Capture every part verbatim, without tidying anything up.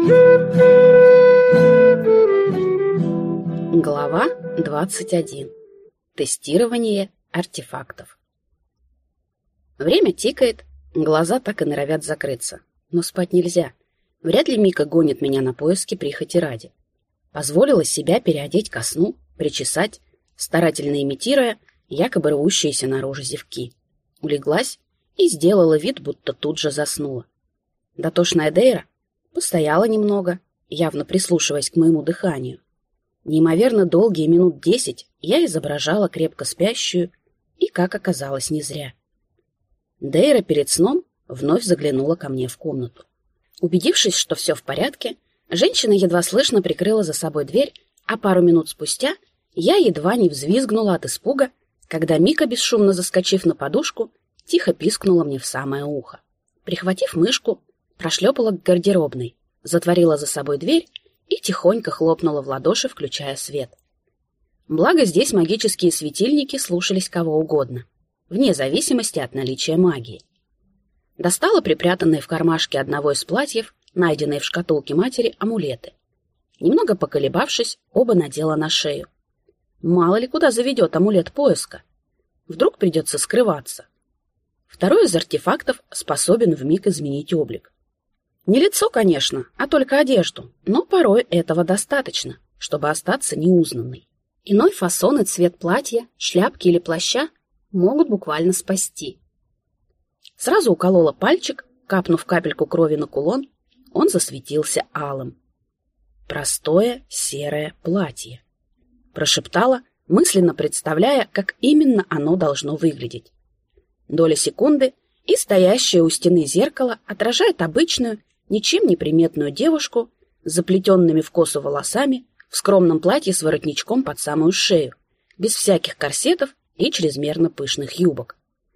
Глава двадцать один. Тестирование артефактов. Время тикает, глаза так и норовят закрыться. Но спать нельзя. Вряд ли Мика гонит меня на поиски прихоти ради. Позволила себя переодеть ко сну, причесать, старательно имитируя якобы рвущиеся наружу зевки. Улеглась и сделала вид, будто тут же заснула. Дотошная Дейра постояла немного, явно прислушиваясь к моему дыханию. Неимоверно долгие минут десять я изображала крепко спящую, и, как оказалось, не зря. Дейра перед сном вновь заглянула ко мне в комнату. Убедившись, что все в порядке, женщина едва слышно прикрыла за собой дверь, а пару минут спустя я едва не взвизгнула от испуга, когда Мика, бесшумно заскочив на подушку, тихо пискнула мне в самое ухо. Прихватив мышку, прошлепала к гардеробной, затворила за собой дверь и тихонько хлопнула в ладоши, включая свет. Благо здесь магические светильники слушались кого угодно, вне зависимости от наличия магии. Достала припрятанные в кармашке одного из платьев, найденные в шкатулке матери, амулеты. Немного поколебавшись, оба надела на шею. Мало ли куда заведет амулет поиска. Вдруг придется скрываться. Второй из артефактов способен вмиг изменить облик. Не лицо, конечно, а только одежду, но порой этого достаточно, чтобы остаться неузнанной. Иной фасон и цвет платья, шляпки или плаща могут буквально спасти. Сразу уколола пальчик, капнув капельку крови на кулон, он засветился алым. Простое серое платье. Прошептала, мысленно представляя, как именно оно должно выглядеть. Доля секунды, и стоящее у стены зеркало отражает обычную, ничем не приметную девушку с заплетенными в косу волосами, в скромном платье с воротничком под самую шею, без всяких корсетов и чрезмерно пышных юбок.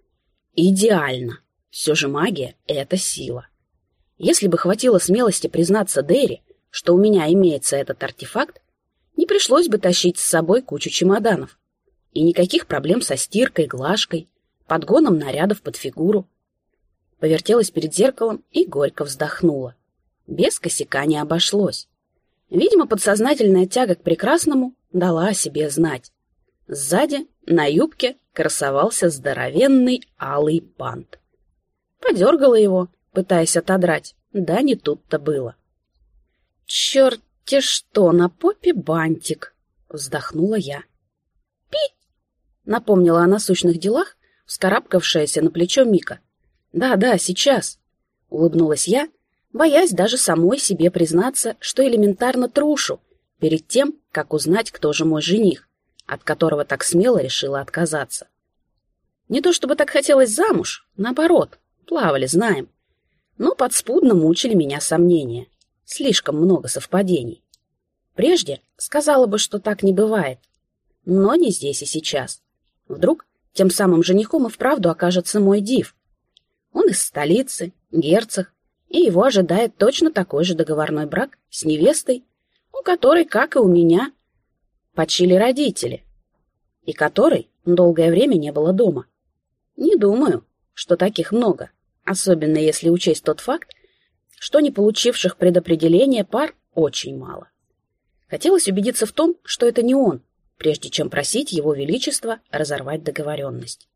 Идеально! Все же магия — это сила. Если бы хватило смелости признаться Дейре, что у меня имеется этот артефакт, не пришлось бы тащить с собой кучу чемоданов. И никаких проблем со стиркой, глажкой, подгоном нарядов под фигуру. Повертелась перед зеркалом и горько вздохнула. Без косяка не обошлось. Видимо, подсознательная тяга к прекрасному дала о себе знать. Сзади, на юбке, красовался здоровенный алый бант. Подергала его, пытаясь отодрать, да не тут-то было. «Черт-те что, на попе бантик!» — вздохнула я. «Пи!» — напомнила о насущных делах вскарабкавшаяся на плечо Мика. «Да-да, сейчас!» — улыбнулась я, боясь даже самой себе признаться, что элементарно трушу перед тем, как узнать, кто же мой жених, от которого так смело решила отказаться. Не то чтобы так хотелось замуж, наоборот, плавали, знаем, но подспудно мучили меня сомнения. Слишком много совпадений. Прежде сказала бы, что так не бывает, но не здесь и сейчас. Вдруг тем самым женихом и вправду окажется мой Див. Он из столицы, герцог, и его ожидает точно такой же договорной брак с невестой, у которой, как и у меня, почили родители, и которой долгое время не было дома. Не думаю, что таких много, особенно если учесть тот факт, что не получивших предопределения пар очень мало. Хотелось убедиться в том, что это не он, прежде чем просить его величества разорвать договоренность.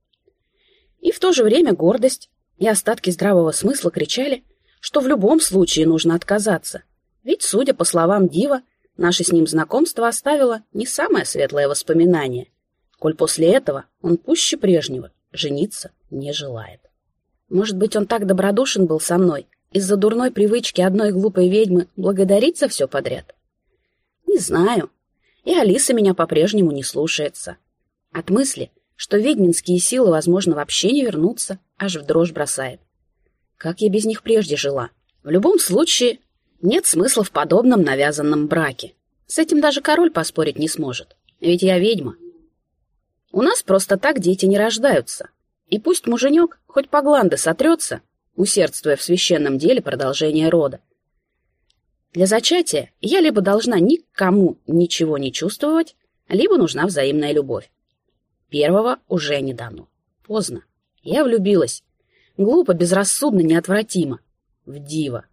И в то же время гордость и остатки здравого смысла кричали, что в любом случае нужно отказаться, ведь, судя по словам Дива, наше с ним знакомство оставило не самое светлое воспоминание, коль после этого он пуще прежнего жениться не желает. Может быть, он так добродушен был со мной из-за дурной привычки одной глупой ведьмы благодарить за все подряд? Не знаю. И Алиса меня по-прежнему не слушается. От мысли, что ведьминские силы, возможно, вообще не вернутся, аж в дрожь бросает. Как я без них прежде жила? В любом случае, нет смысла в подобном навязанном браке. С этим даже король поспорить не сможет, ведь я ведьма. У нас просто так дети не рождаются. И пусть муженек хоть по гланды сотрется, усердствуя в священном деле продолжения рода. Для зачатия я либо должна никому ничего не чувствовать, либо нужна взаимная любовь. Первого уже не дано. Поздно. Я влюбилась. Глупо, безрассудно, неотвратимо. В Дива.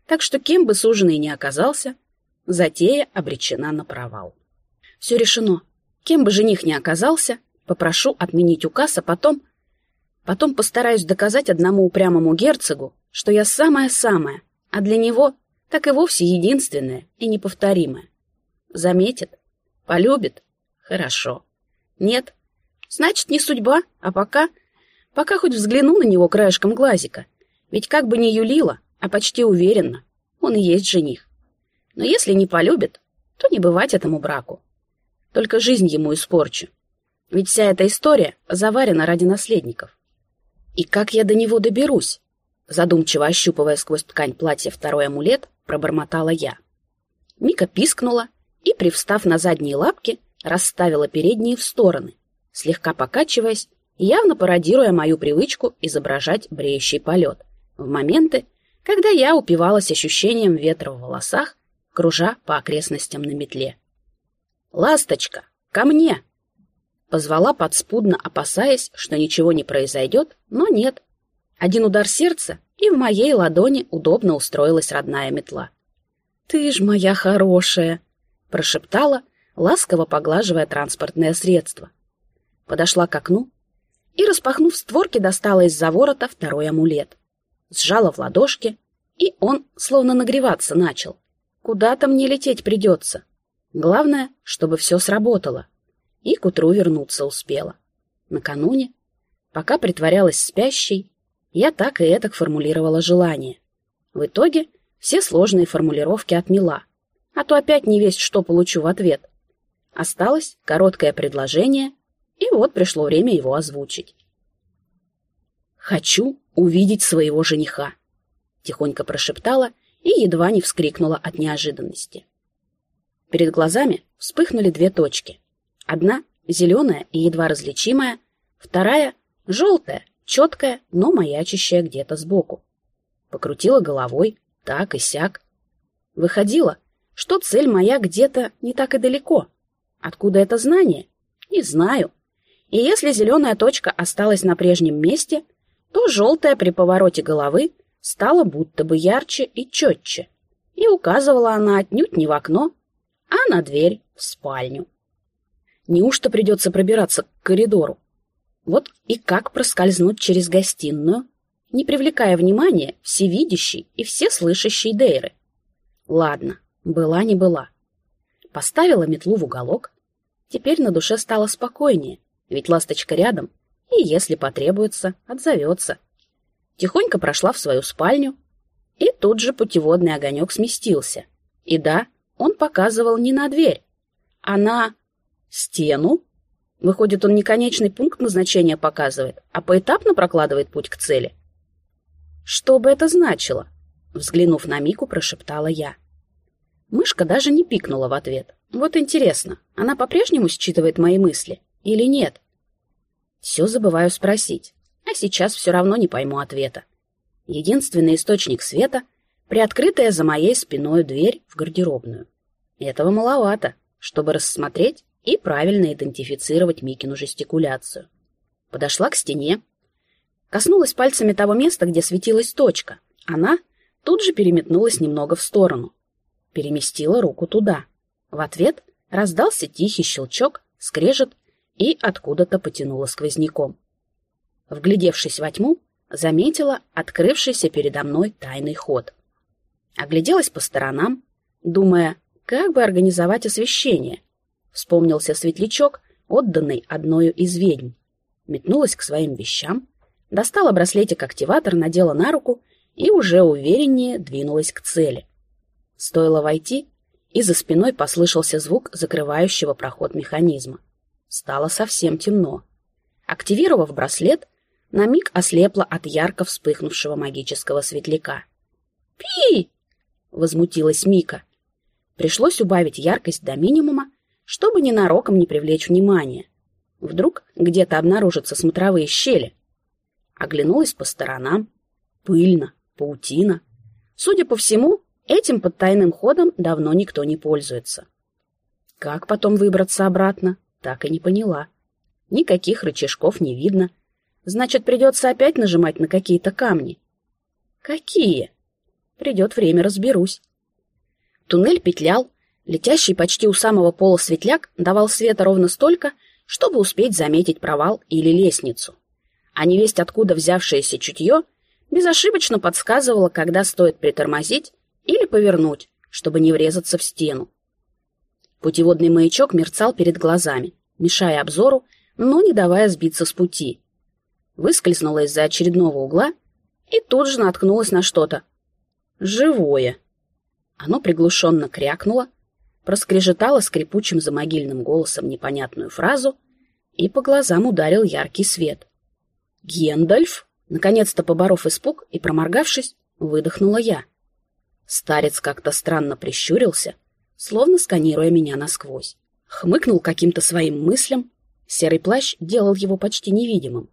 Так что кем бы суженый ни оказался, затея обречена на провал. Все решено. Кем бы жених ни оказался, попрошу отменить указ, а потом... Потом постараюсь доказать одному упрямому герцогу, что я самая-самая, а для него так и вовсе единственная и неповторимая. Заметит? Полюбит? Хорошо. Нет? Значит, не судьба, а пока... Пока хоть взгляну на него краешком глазика. Ведь как бы ни юлила, а почти уверенно, он и есть жених. Но если не полюбит, то не бывать этому браку. Только жизнь ему испорчу. Ведь вся эта история заварена ради наследников. И как я до него доберусь? Задумчиво ощупывая сквозь ткань платья второй амулет, пробормотала я. Мика пискнула и, привстав на задние лапки, расставила передние в стороны, слегка покачиваясь, явно пародируя мою привычку изображать бреющий полет в моменты, когда я упивалась ощущением ветра в волосах, кружа по окрестностям на метле. «Ласточка, ко мне!» Позвала подспудно, опасаясь, что ничего не произойдет, но нет. Один удар сердца, и в моей ладони удобно устроилась родная метла. «Ты ж моя хорошая!» — прошептала, ласково поглаживая транспортное средство. Подошла к окну и, распахнув створки, достала из-за ворота второй амулет. Сжала в ладошки, и он словно нагреваться начал. Куда-то мне лететь придется. Главное, чтобы все сработало. И к утру вернуться успела. Накануне, пока притворялась спящей, я так и этак формулировала желание. В итоге все сложные формулировки отмела, а то опять не весть, что получу в ответ. Осталось короткое предложение, и вот пришло время его озвучить. «Хочу увидеть своего жениха», — тихонько прошептала и едва не вскрикнула от неожиданности. Перед глазами вспыхнули две точки. Одна зеленая и едва различимая, вторая желтая, четкая, но маячащая где-то сбоку. Покрутила головой, так и сяк. Выходило, что цель моя где-то не так и далеко. Откуда это знание? Не знаю. И если зеленая точка осталась на прежнем месте, то желтая при повороте головы стала будто бы ярче и четче. И указывала она отнюдь не в окно, а на дверь в спальню. Неужто придется пробираться к коридору? Вот и как проскользнуть через гостиную, не привлекая внимания всевидящей и всеслышащей Дейры? Ладно, была не была. Поставила метлу в уголок. Теперь на душе стало спокойнее, ведь ласточка рядом, и, если потребуется, отзовется. Тихонько прошла в свою спальню, и тут же путеводный огонек сместился. И да, он показывал не на дверь, а на... стену? Выходит, он не конечный пункт назначения показывает, а поэтапно прокладывает путь к цели. Что бы это значило? Взглянув на Мику, прошептала я. Мышка даже не пикнула в ответ. Вот интересно, она по-прежнему считывает мои мысли или нет? Все забываю спросить, а сейчас все равно не пойму ответа. Единственный источник света — приоткрытая за моей спиной дверь в гардеробную. Этого маловато, чтобы рассмотреть и правильно идентифицировать Микину жестикуляцию. Подошла к стене, коснулась пальцами того места, где светилась точка. Она тут же переметнулась немного в сторону. Переместила руку туда. В ответ раздался тихий щелчок, скрежет, и откуда-то потянуло сквозняком. Вглядевшись во тьму, заметила открывшийся передо мной тайный ход. Огляделась по сторонам, думая, как бы организовать освещение. Вспомнился светлячок, отданный одною из ведьм. Метнулась к своим вещам, достала браслетик-активатор, надела на руку и уже увереннее двинулась к цели. Стоило войти, и за спиной послышался звук закрывающего проход механизма. Стало совсем темно. Активировав браслет, на миг ослепла от ярко вспыхнувшего магического светляка. «Пи!» — возмутилась Мика. Пришлось убавить яркость до минимума, чтобы ненароком не привлечь внимания. Вдруг где-то обнаружатся смотровые щели. Оглянулась по сторонам. Пыльно, паутина. Судя по всему, этим подтайным ходом давно никто не пользуется. Как потом выбраться обратно, так и не поняла. Никаких рычажков не видно. Значит, придется опять нажимать на какие-то камни. Какие? Придет время, разберусь. Туннель петлял, летящий почти у самого пола светляк давал света ровно столько, чтобы успеть заметить провал или лестницу. А невесть откуда взявшееся чутье безошибочно подсказывало, когда стоит притормозить или повернуть, чтобы не врезаться в стену. Путеводный маячок мерцал перед глазами, мешая обзору, но не давая сбиться с пути. Выскользнула из-за очередного угла и тут же наткнулась на что-то. Живое. Оно приглушенно крякнуло, проскрежетало скрипучим замогильным голосом непонятную фразу, и по глазам ударил яркий свет. «Гендальф!» Наконец-то, поборов испуг и проморгавшись, выдохнула я. Старец как-то странно прищурился, словно сканируя меня насквозь. Хмыкнул каким-то своим мыслям, серый плащ делал его почти невидимым.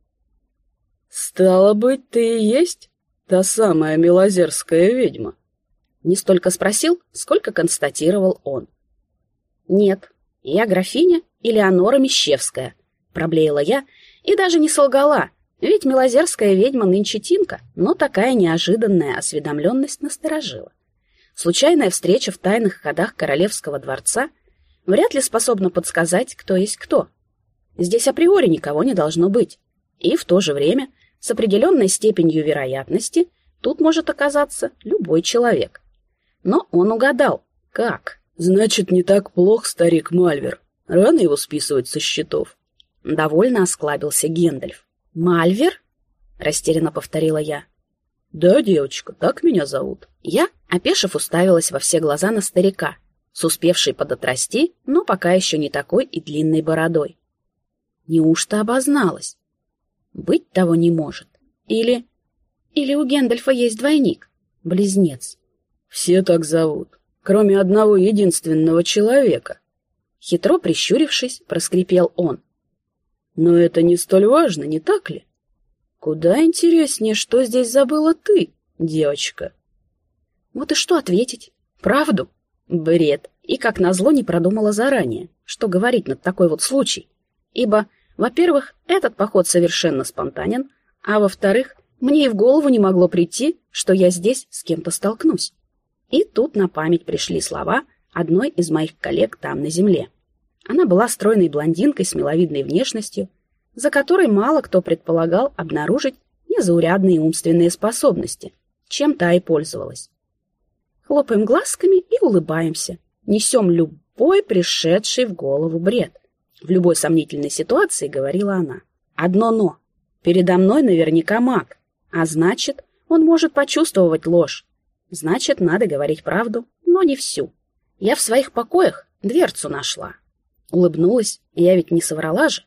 «Стало быть, ты и есть та самая милозерская ведьма?» Не столько спросил, сколько констатировал он. «Нет, я графиня Элеонора Мещевская», — проблеяла я и даже не солгала, ведь милозерская ведьма нынче тинка, но такая неожиданная осведомленность насторожила. Случайная встреча в тайных ходах королевского дворца вряд ли способна подсказать, кто есть кто. Здесь априори никого не должно быть, и в то же время с определенной степенью вероятности тут может оказаться любой человек. Но он угадал. Как? «Значит, не так плох старик Мальвер. Рано его списывать со счетов». Довольно осклабился Гендальф. «Мальвер?» — растерянно повторила я. «Да, девочка, так меня зовут». Я, опешив, уставилась во все глаза на старика, с успевшей подотрасти, но пока еще не такой и длинной бородой. Неужто обозналась? Быть того не может. Или... Или у Гендальфа есть двойник, близнец. «Все так зовут, кроме одного единственного человека». Хитро прищурившись, проскрипел он. «Но это не столь важно, не так ли? Куда интереснее, что здесь забыла ты, девочка». Вот и что ответить? Правду? Бред. И, как назло, не продумала заранее, что говорить на такой вот случай. Ибо, во-первых, этот поход совершенно спонтанен, а во-вторых, мне и в голову не могло прийти, что я здесь с кем-то столкнусь. И тут на память пришли слова одной из моих коллег там на земле. Она была стройной блондинкой с миловидной внешностью, за которой мало кто предполагал обнаружить незаурядные умственные способности, чем та и пользовалась. Хлопаем глазками и улыбаемся, несем любой пришедший в голову бред. В любой сомнительной ситуации, говорила она. Одно «но». Передо мной наверняка маг, а значит, он может почувствовать ложь. Значит, надо говорить правду, но не всю. Я в своих покоях дверцу нашла. Улыбнулась, я ведь не соврала же.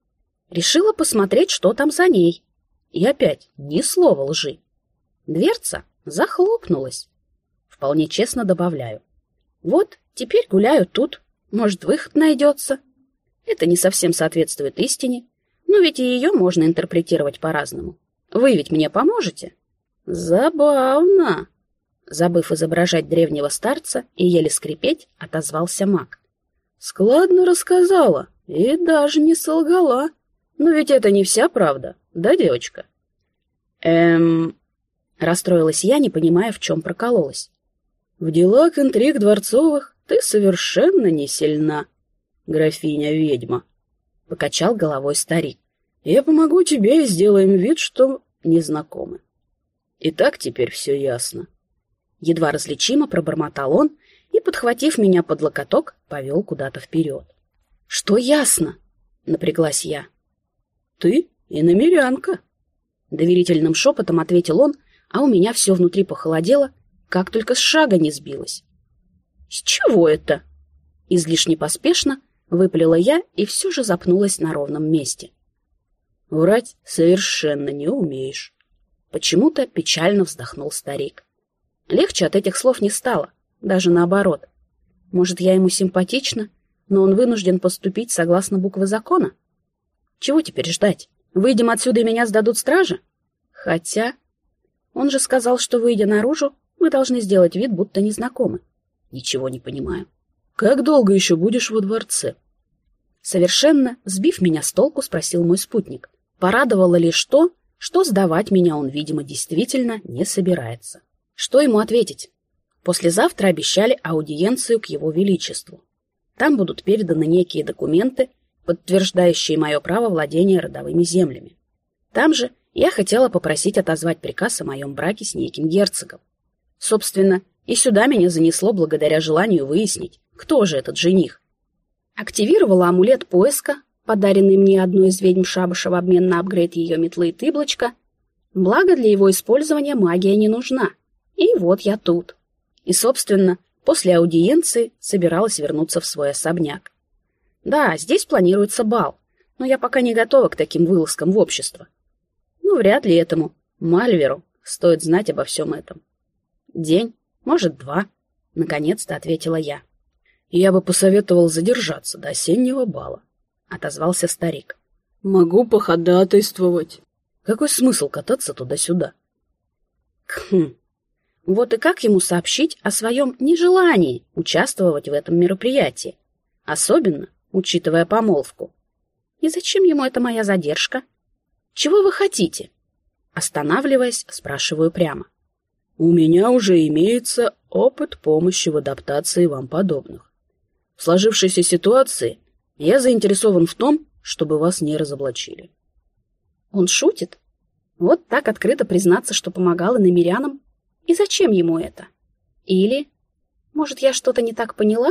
Решила посмотреть, что там за ней. И опять ни слова лжи. Дверца захлопнулась. Вполне честно добавляю. Вот, теперь гуляю тут. Может, выход найдется. Это не совсем соответствует истине, но ведь и ее можно интерпретировать по-разному. Вы ведь мне поможете? Забавно. Забыв изображать древнего старца и еле скрипеть, отозвался маг. Складно рассказала и даже не солгала. Но ведь это не вся правда, да, девочка? Эм... Расстроилась я, не понимая, в чем прокололась. В делах интриг дворцовых ты совершенно не сильна, графиня-ведьма, — покачал головой старик. Я помогу тебе и сделаем вид, что не знакомы. И так теперь все ясно. Едва различимо пробормотал он и, подхватив меня под локоток, повел куда-то вперед. — Что ясно? — напряглась я. — Ты иномерянка, — доверительным шепотом ответил он, а у меня все внутри похолодело, как только с шага не сбилась. — С чего это? — излишне поспешно выпалила я и все же запнулась на ровном месте. — Врать совершенно не умеешь. Почему-то печально вздохнул старик. Легче от этих слов не стало, даже наоборот. Может, я ему симпатична, но он вынужден поступить согласно букве закона? Чего теперь ждать? Выйдем отсюда, и меня сдадут стражи? Хотя... Он же сказал, что, выйдя наружу, мы должны сделать вид, будто незнакомы. Ничего не понимаю. Как долго еще будешь во дворце? Совершенно сбив меня с толку, спросил мой спутник. Порадовало лишь то, что сдавать меня он, видимо, действительно не собирается. Что ему ответить? Послезавтра обещали аудиенцию к его величеству. Там будут переданы некие документы, подтверждающие мое право владения родовыми землями. Там же я хотела попросить отозвать приказ о моем браке с неким герцогом. Собственно, и сюда меня занесло благодаря желанию выяснить, кто же этот жених. Активировала амулет поиска, подаренный мне одной из ведьм Шабаша в обмен на апгрейд ее метлы и тыблочка. Благо для его использования магия не нужна. И вот я тут. И, собственно, после аудиенции собиралась вернуться в свой особняк. Да, здесь планируется бал, но я пока не готова к таким вылазкам в общество. Ну, вряд ли этому Мальверу стоит знать обо всем этом. День, может, два, наконец-то ответила я. Я бы посоветовал задержаться до осеннего бала, отозвался старик. Могу походатайствовать. Какой смысл кататься туда-сюда? Хм. Вот и как ему сообщить о своем нежелании участвовать в этом мероприятии, особенно учитывая помолвку? И зачем ему эта моя задержка? Чего вы хотите? Останавливаясь, спрашиваю прямо. У меня уже имеется опыт помощи в адаптации вам подобных. В сложившейся ситуации я заинтересован в том, чтобы вас не разоблачили. Он шутит? Вот так открыто признаться, что помогал иномирянам? И зачем ему это? Или, может, я что-то не так поняла?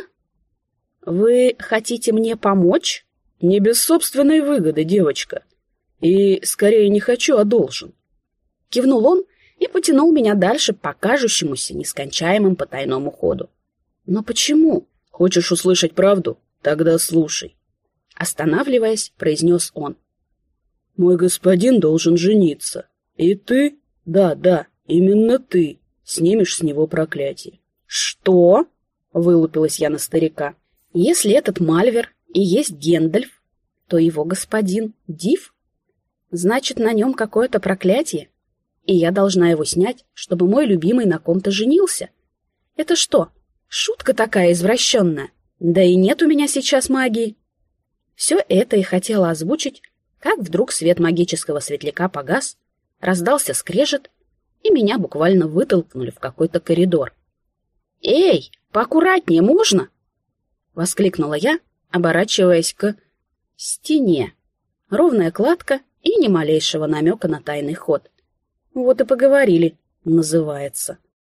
Вы хотите мне помочь? Не без собственной выгоды, девочка. И скорее не хочу, а должен. Кивнул он и потянул меня дальше по кажущемуся нескончаемым потайному ходу. Но почему? Хочешь услышать правду? Тогда слушай. Останавливаясь, произнес он. Мой господин должен жениться. И ты, да, да, именно ты, снимешь с него проклятие. Что? Вылупилась я на старика. Если этот Мальвер и есть Гендальф, то его господин Див? Значит, на нем какое-то проклятие? И я должна его снять, чтобы мой любимый на ком-то женился? Это что, шутка такая извращенная? Да и нет у меня сейчас магии. Все это и хотела озвучить, как вдруг свет магического светляка погас, раздался скрежет, и меня буквально вытолкнули в какой-то коридор. «Эй, поаккуратнее можно?» — воскликнула я, оборачиваясь к стене. Ровная кладка и ни малейшего намека на тайный ход. Вот и поговорили, называется.